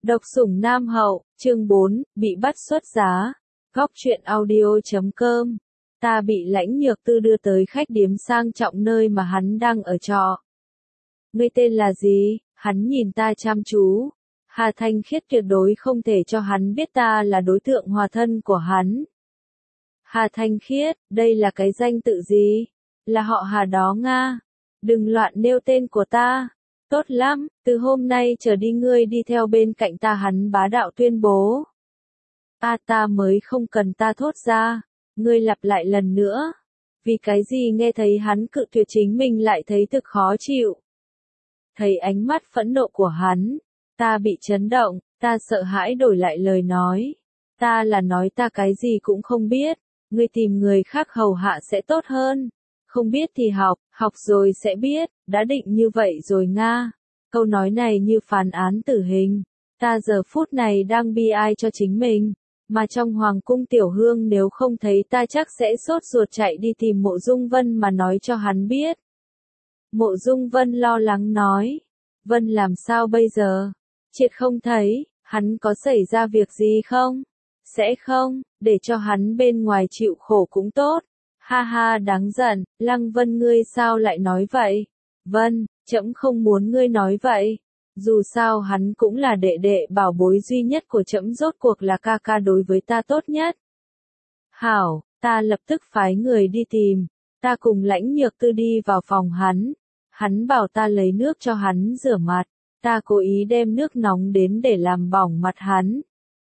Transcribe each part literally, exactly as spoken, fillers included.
Độc sủng Nam Hậu, chương bốn, bị bắt xuất giá. Góc truyện audio chấm com. Ta bị Lãnh Nhược Tư đưa tới khách điếm sang trọng nơi mà hắn đang ở trọ. Ngươi tên là gì? Hắn nhìn ta chăm chú. Hà Thanh Khiết tuyệt đối không thể cho hắn biết ta là đối tượng hòa thân của hắn. Hà Thanh Khiết, đây là cái danh tự gì? Là họ Hà đó Nga. Đừng loạn nêu tên của ta. Tốt lắm, từ hôm nay trở đi ngươi đi theo bên cạnh ta, hắn bá đạo tuyên bố. A ta mới không cần, ta thốt ra. Ngươi lặp lại lần nữa. Vì cái gì nghe thấy hắn cự tuyệt chính mình lại thấy thực khó chịu. Thấy ánh mắt phẫn nộ của hắn, ta bị chấn động, ta sợ hãi đổi lại lời nói. Ta là nói ta cái gì cũng không biết, ngươi tìm người khác hầu hạ sẽ tốt hơn. Không biết thì học, học rồi sẽ biết, đã định như vậy rồi Nga. Câu nói này như phán án tử hình. Ta giờ phút này đang bi ai cho chính mình, mà trong Hoàng cung Tiểu Hương nếu không thấy ta chắc sẽ sốt ruột chạy đi tìm Mộ Dung Vân mà nói cho hắn biết. Mộ Dung Vân lo lắng nói, Vân làm sao bây giờ? Triệt không thấy, hắn có xảy ra việc gì không? Sẽ không, để cho hắn bên ngoài chịu khổ cũng tốt. Ha ha, đáng giận, Lăng Vân ngươi sao lại nói vậy? Vân, trẫm không muốn ngươi nói vậy. Dù sao hắn cũng là đệ đệ bảo bối duy nhất của trẫm, rốt cuộc là ca ca đối với ta tốt nhất. Hảo, ta lập tức phái người đi tìm. Ta cùng Lãnh Nhược Tư đi vào phòng hắn. Hắn bảo ta lấy nước cho hắn rửa mặt. Ta cố ý đem nước nóng đến để làm bỏng mặt hắn.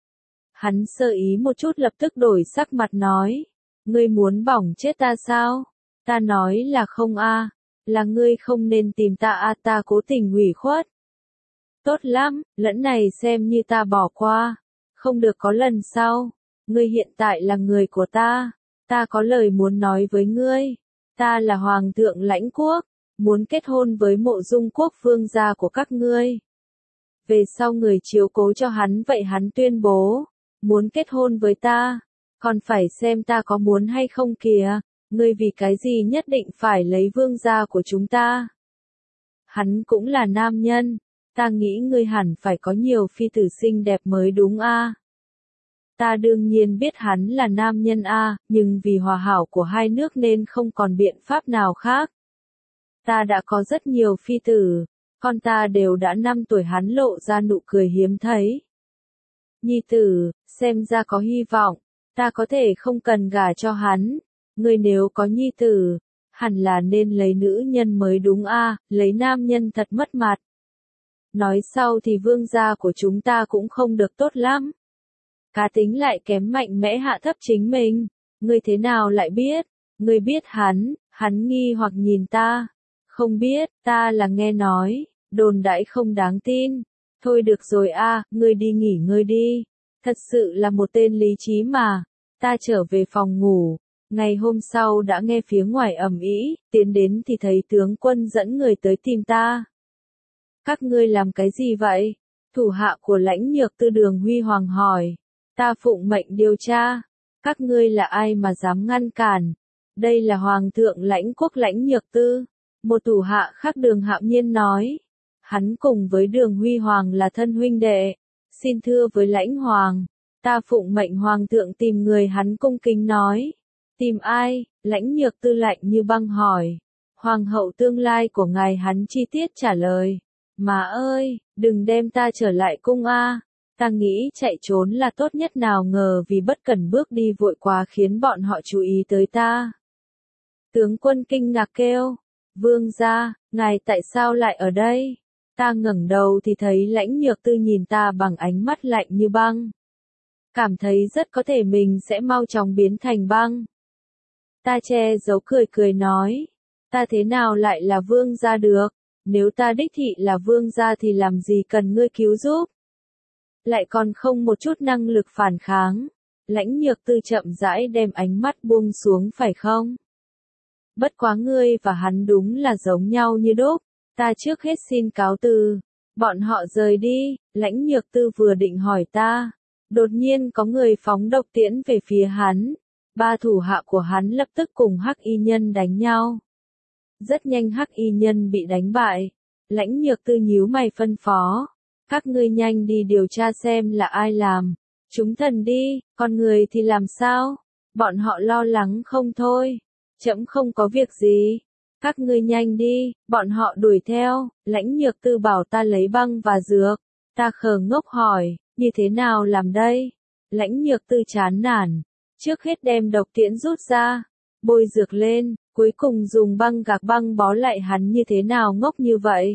Hắn sơ ý một chút lập tức đổi sắc mặt nói. Ngươi muốn bỏng chết ta sao? Ta nói là không a, là ngươi không nên tìm ta a, ta cố tình hủy khuất. Tốt lắm, lẫn này xem như ta bỏ qua, không được có lần sau. Ngươi hiện tại là người của ta, ta có lời muốn nói với ngươi. Ta là Hoàng thượng Lãnh Quốc, muốn kết hôn với Mộ Dung Quốc vương gia của các ngươi. Về sau người chiếu cố cho hắn, vậy hắn tuyên bố, muốn kết hôn với ta. Còn phải xem ta có muốn hay không kìa, ngươi vì cái gì nhất định phải lấy vương gia của chúng ta? Hắn cũng là nam nhân, ta nghĩ ngươi hẳn phải có nhiều phi tử xinh đẹp mới đúng a. Ta đương nhiên biết hắn là nam nhân a, nhưng vì hòa hảo của hai nước nên không còn biện pháp nào khác. Ta đã có rất nhiều phi tử, con ta đều đã năm tuổi, hắn lộ ra nụ cười hiếm thấy. Nhi tử, xem ra có hy vọng. Ta có thể không cần gả cho hắn. Ngươi nếu có nhi tử, hẳn là nên lấy nữ nhân mới đúng a, lấy nam nhân thật mất mặt. Nói sau thì vương gia của chúng ta cũng không được tốt lắm. Cá tính lại kém, mạnh mẽ hạ thấp chính mình. Ngươi thế nào lại biết? Ngươi biết hắn? Hắn nghi hoặc nhìn ta. Không biết, ta là nghe nói, đồn đãi không đáng tin. Thôi được rồi a, ngươi đi nghỉ ngơi đi. Thật sự là một tên lý trí mà. Ta trở về phòng ngủ, ngày hôm sau đã nghe phía ngoài ầm ĩ, tiến đến thì thấy tướng quân dẫn người tới tìm ta. Các ngươi làm cái gì vậy? Thủ hạ của Lãnh Nhược Tư Đường Huy Hoàng hỏi. Ta phụng mệnh điều tra. Các ngươi là ai mà dám ngăn cản? Đây là Hoàng thượng Lãnh Quốc Lãnh Nhược Tư. Một thủ hạ khác Đường Hạo Nhiên nói. Hắn cùng với Đường Huy Hoàng là thân huynh đệ. Xin thưa với Lãnh Hoàng. Ta phụng mệnh Hoàng thượng tìm người, hắn cung kính nói. Tìm ai? Lãnh Nhược Tư lạnh như băng hỏi. Hoàng hậu tương lai của ngài, hắn chi tiết trả lời. Má ơi, đừng đem ta trở lại cung a. Ta nghĩ chạy trốn là tốt nhất, nào ngờ vì bất cẩn bước đi vội quá khiến bọn họ chú ý tới ta. Tướng quân kinh ngạc kêu. Vương gia, ngài tại sao lại ở đây? Ta ngẩng đầu thì thấy Lãnh Nhược Tư nhìn ta bằng ánh mắt lạnh như băng. Cảm thấy rất có thể mình sẽ mau chóng biến thành băng. Ta che giấu cười cười nói. Ta thế nào lại là vương gia được? Nếu ta đích thị là vương gia thì làm gì cần ngươi cứu giúp? Lại còn không một chút năng lực phản kháng. Lãnh Nhược Tư chậm rãi đem ánh mắt buông xuống, phải không? Bất quá ngươi và hắn đúng là giống nhau như đúc. Ta trước hết xin cáo từ. Bọn họ rời đi. Lãnh Nhược Tư vừa định hỏi ta. Đột nhiên có người phóng độc tiễn về phía hắn. Ba thủ hạ của hắn lập tức cùng Hắc Y Nhân đánh nhau. Rất nhanh Hắc Y Nhân bị đánh bại. Lãnh Nhược Tư nhíu mày phân phó. Các ngươi nhanh đi điều tra xem là ai làm. Chúng thần đi, con người thì làm sao? Bọn họ lo lắng không thôi. Trẫm không có việc gì. Các ngươi nhanh đi, bọn họ đuổi theo. Lãnh Nhược Tư bảo ta lấy băng và dược. Ta khờ ngốc hỏi, như thế nào làm đây? Lãnh Nhược Tư chán nản. Trước hết đem độc tiễn rút ra, bôi dược lên, cuối cùng dùng băng gạc băng bó lại hắn. Như thế nào ngốc như vậy?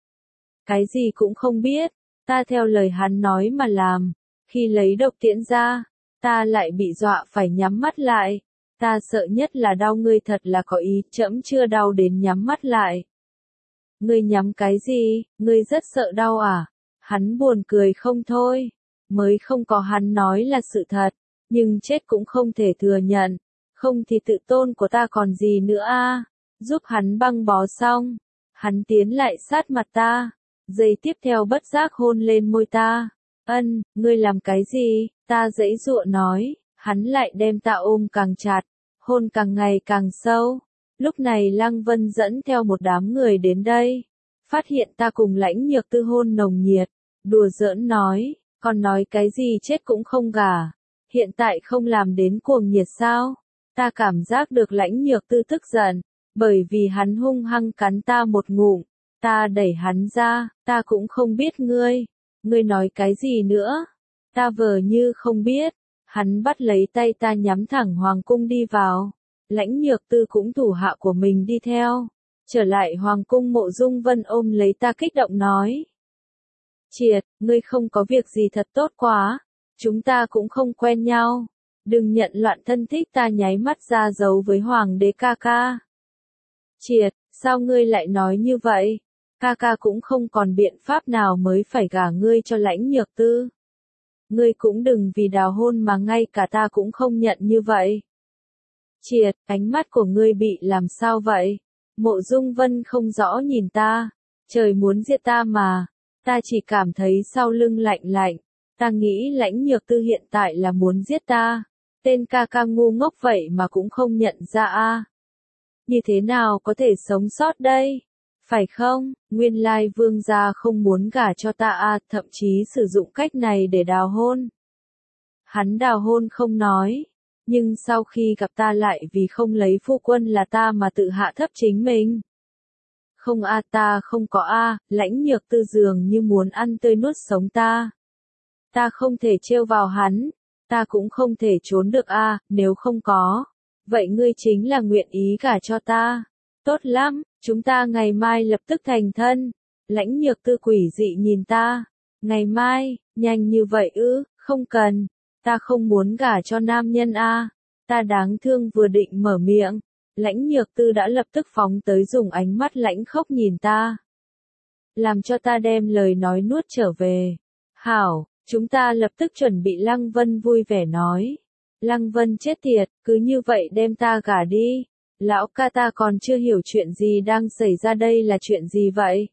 Cái gì cũng không biết, ta theo lời hắn nói mà làm. Khi lấy độc tiễn ra, ta lại bị dọa phải nhắm mắt lại. Ta sợ nhất là đau. Ngươi thật là có ý, trẫm chưa đau đến nhắm mắt lại. Ngươi nhắm cái gì, ngươi rất sợ đau à? Hắn buồn cười không thôi. Mới không có, hắn nói là sự thật, nhưng chết cũng không thể thừa nhận. Không thì tự tôn của ta còn gì nữa a? Giúp hắn băng bó xong, hắn tiến lại sát mặt ta, giây tiếp theo bất giác hôn lên môi ta. Ân, ngươi làm cái gì? Ta giãy giụa nói. Hắn lại đem ta ôm càng chặt, hôn càng ngày càng sâu. Lúc này Lăng Vân dẫn theo một đám người đến đây, phát hiện ta cùng Lãnh Nhược Tư hôn nồng nhiệt, đùa giỡn nói, còn nói cái gì chết cũng không gả, hiện tại không làm đến cuồng nhiệt sao? Ta cảm giác được Lãnh Nhược Tư tức giận, bởi vì hắn hung hăng cắn ta một ngụm. Ta đẩy hắn ra, ta cũng không biết ngươi, ngươi nói cái gì nữa? Ta vờ như không biết. Hắn bắt lấy tay ta nhắm thẳng hoàng cung đi vào. Lãnh Nhược Tư cũng thủ hạ của mình đi theo. Trở lại hoàng cung, Mộ Dung Vân ôm lấy ta kích động nói. Triệt, ngươi không có việc gì thật tốt quá. Chúng ta cũng không quen nhau. Đừng nhận loạn thân thích. Ta nháy mắt ra dấu với hoàng đế ca ca. Triệt, sao ngươi lại nói như vậy? Ca ca cũng không còn biện pháp nào mới phải gả ngươi cho Lãnh Nhược Tư. Ngươi cũng đừng vì đào hôn mà ngay cả ta cũng không nhận như vậy. Triệt, ánh mắt của ngươi bị làm sao vậy? Mộ Dung Vân không rõ nhìn ta. Trời muốn giết ta mà. Ta chỉ cảm thấy sau lưng lạnh lạnh. Ta nghĩ Lãnh Nhược Tư hiện tại là muốn giết ta. Tên ca ca ngu ngốc vậy mà cũng không nhận ra a. Như thế nào có thể sống sót đây? Phải không? Nguyên lai vương gia không muốn gả cho ta a, thậm chí sử dụng cách này để đào hôn. Hắn đào hôn không nói, nhưng sau khi gặp ta lại vì không lấy phu quân là ta mà tự hạ thấp chính mình. Không a, ta không có a, Lãnh Nhược Tư dường như muốn ăn tươi nuốt sống ta. Ta không thể trêu vào hắn, ta cũng không thể trốn được a, nếu không có, vậy ngươi chính là nguyện ý gả cho ta. Tốt lắm, chúng ta ngày mai lập tức thành thân. Lãnh Nhược Tư quỷ dị nhìn ta. Ngày mai, nhanh như vậy ư? Không cần, ta không muốn gả cho nam nhân a. Ta đáng thương vừa định mở miệng, Lãnh Nhược Tư đã lập tức phóng tới, dùng ánh mắt lãnh khốc nhìn ta, làm cho ta đem lời nói nuốt trở về. Hảo, chúng ta lập tức chuẩn bị. Lăng Vân vui vẻ nói. Lăng Vân chết tiệt, cứ như vậy đem ta gả đi. Lão ca, ta còn chưa hiểu chuyện gì đang xảy ra, đây là chuyện gì vậy?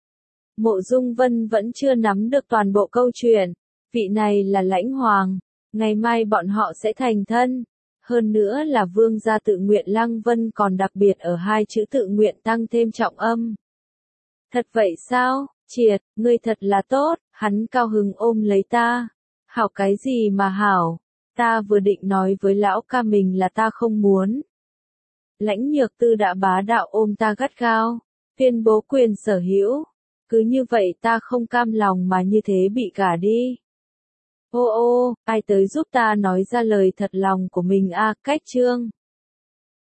Mộ Dung Vân vẫn chưa nắm được toàn bộ câu chuyện. Vị này là Lãnh Hoàng, ngày mai bọn họ sẽ thành thân. Hơn nữa là vương gia tự nguyện. Lăng Vân còn đặc biệt ở hai chữ tự nguyện tăng thêm trọng âm. Thật vậy sao? Triệt, ngươi thật là tốt. Hắn cao hứng ôm lấy ta. Hảo cái gì mà hảo? Ta vừa định nói với lão ca mình là ta không muốn. Lãnh Nhược Tư đã bá đạo ôm ta gắt gao, tuyên bố quyền sở hữu. Cứ như vậy ta không cam lòng mà như thế bị gả đi. Ô ô, ai tới giúp ta nói ra lời thật lòng của mình a, cách chương.